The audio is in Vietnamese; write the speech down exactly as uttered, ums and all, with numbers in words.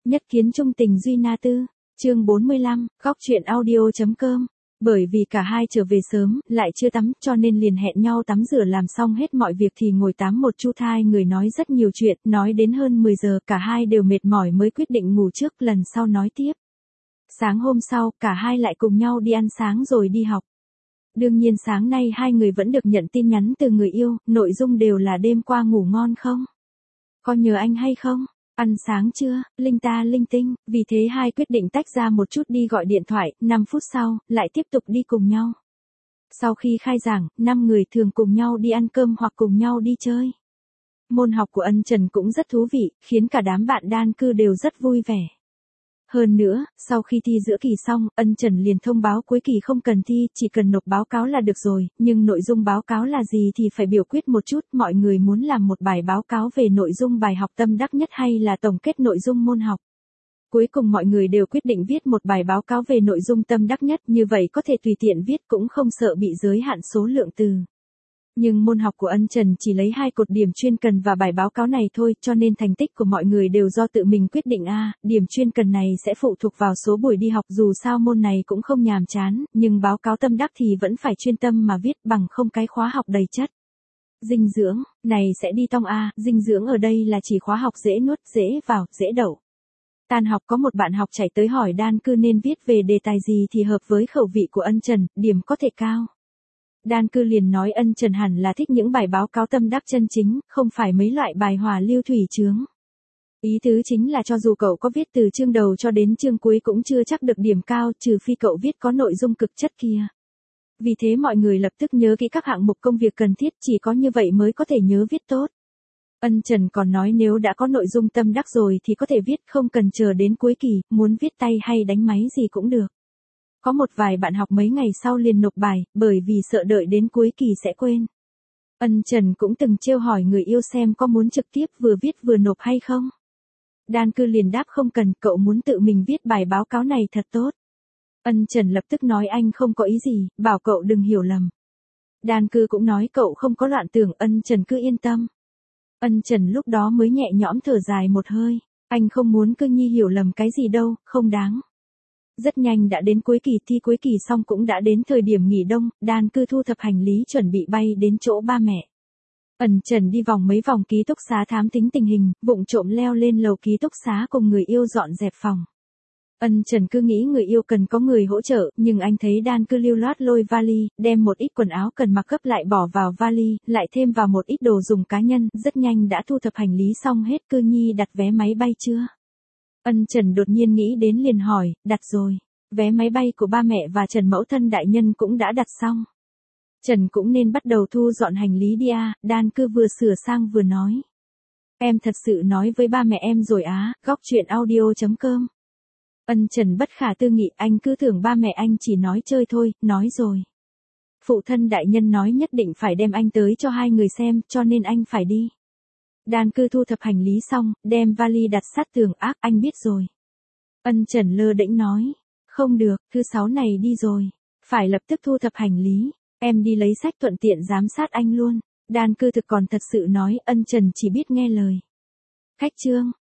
Nhất kiến trung tình duy na tư, chương bốn mươi lăm, góc truyện audio.com. Bởi vì cả hai trở về sớm, lại chưa tắm, cho nên liền hẹn nhau tắm rửa làm xong hết mọi việc thì ngồi tám một chu thai người nói rất nhiều chuyện, nói đến hơn mười giờ, cả hai đều mệt mỏi mới quyết định ngủ trước, lần sau nói tiếp. Sáng hôm sau, cả hai lại cùng nhau đi ăn sáng rồi đi học. Đương nhiên sáng nay hai người vẫn được nhận tin nhắn từ người yêu, nội dung đều là đêm qua ngủ ngon không? Có nhớ anh hay không? Ăn sáng chưa? Linh ta linh tinh, vì thế hai quyết định tách ra một chút đi gọi điện thoại, năm phút sau, lại tiếp tục đi cùng nhau. Sau khi khai giảng, năm người thường cùng nhau đi ăn cơm hoặc cùng nhau đi chơi. Môn học của Ân Trần cũng rất thú vị, khiến cả đám bạn đan cư đều rất vui vẻ. Hơn nữa, sau khi thi giữa kỳ xong, Ân Trần liền thông báo cuối kỳ không cần thi, chỉ cần nộp báo cáo là được rồi, nhưng nội dung báo cáo là gì thì phải biểu quyết một chút, mọi người muốn làm một bài báo cáo về nội dung bài học tâm đắc nhất hay là tổng kết nội dung môn học. Cuối cùng mọi người đều quyết định viết một bài báo cáo về nội dung tâm đắc nhất, như vậy có thể tùy tiện viết cũng không sợ bị giới hạn số lượng từ. Nhưng môn học của Ân Trần chỉ lấy hai cột điểm chuyên cần và bài báo cáo này thôi, cho nên thành tích của mọi người đều do tự mình quyết định. A, điểm chuyên cần này sẽ phụ thuộc vào số buổi đi học, dù sao môn này cũng không nhàm chán, nhưng báo cáo tâm đắc thì vẫn phải chuyên tâm mà viết, bằng không cái khóa học đầy chất. Dinh dưỡng, này sẽ đi tong A, dinh dưỡng ở đây là chỉ khóa học dễ nuốt, dễ vào, dễ đậu. Tan học có một bạn học chạy tới hỏi đan cư nên viết về đề tài gì thì hợp với khẩu vị của Ân Trần, điểm có thể cao. Đan cư liền nói Ân Trần hẳn là thích những bài báo cáo tâm đắc chân chính, không phải mấy loại bài hòa lưu thủy chướng. Ý tứ chính là cho dù cậu có viết từ chương đầu cho đến chương cuối cũng chưa chắc được điểm cao, trừ phi cậu viết có nội dung cực chất kia. Vì thế mọi người lập tức nhớ kỹ các hạng mục công việc cần thiết, chỉ có như vậy mới có thể nhớ viết tốt. Ân Trần còn nói nếu đã có nội dung tâm đắc rồi thì có thể viết, không cần chờ đến cuối kỳ, muốn viết tay hay đánh máy gì cũng được. Có một vài bạn học mấy ngày sau liền nộp bài, bởi vì sợ đợi đến cuối kỳ sẽ quên. Ân Trần cũng từng trêu hỏi người yêu xem có muốn trực tiếp vừa viết vừa nộp hay không. Đan cư liền đáp không cần, cậu muốn tự mình viết bài báo cáo này thật tốt. Ân Trần lập tức nói anh không có ý gì, bảo cậu đừng hiểu lầm. Đan cư cũng nói cậu không có loạn tưởng, Ân Trần cứ yên tâm. Ân Trần lúc đó mới nhẹ nhõm thở dài một hơi, anh không muốn Cư Nhi hiểu lầm cái gì đâu, không đáng. Rất nhanh đã đến cuối kỳ, thi cuối kỳ xong cũng đã đến thời điểm nghỉ đông, đan cư thu thập hành lý chuẩn bị bay đến chỗ ba mẹ. Ân Trần đi vòng mấy vòng ký túc xá thám thính tình hình, vụng trộm leo lên lầu ký túc xá cùng người yêu dọn dẹp phòng. Ân Trần cứ nghĩ người yêu cần có người hỗ trợ, nhưng anh thấy đan cư lưu loát lôi vali, đem một ít quần áo cần mặc gấp lại bỏ vào vali, lại thêm vào một ít đồ dùng cá nhân, rất nhanh đã thu thập hành lý xong hết. Cư Nhi đặt vé máy bay chưa? Ân Trần đột nhiên nghĩ đến liền hỏi, đặt rồi. Vé máy bay của ba mẹ và Trần mẫu thân đại nhân cũng đã đặt xong. Trần cũng nên bắt đầu thu dọn hành lý đi à, đan cư vừa sửa sang vừa nói. Em thật sự nói với ba mẹ em rồi á, góc truyện audio.com. Ân Trần bất khả tư nghị, anh cứ tưởng ba mẹ anh chỉ nói chơi thôi, nói rồi. Phụ thân đại nhân nói nhất định phải đem anh tới cho hai người xem, cho nên anh phải đi. Đan cư thu thập hành lý xong, đem vali đặt sát tường, ác, anh biết rồi. Ân Trần lơ đễnh nói, không được, thứ sáu này đi rồi, phải lập tức thu thập hành lý, em đi lấy sách thuận tiện giám sát anh luôn. Đan cư thực còn thật sự nói, Ân Trần chỉ biết nghe lời. Khách trương,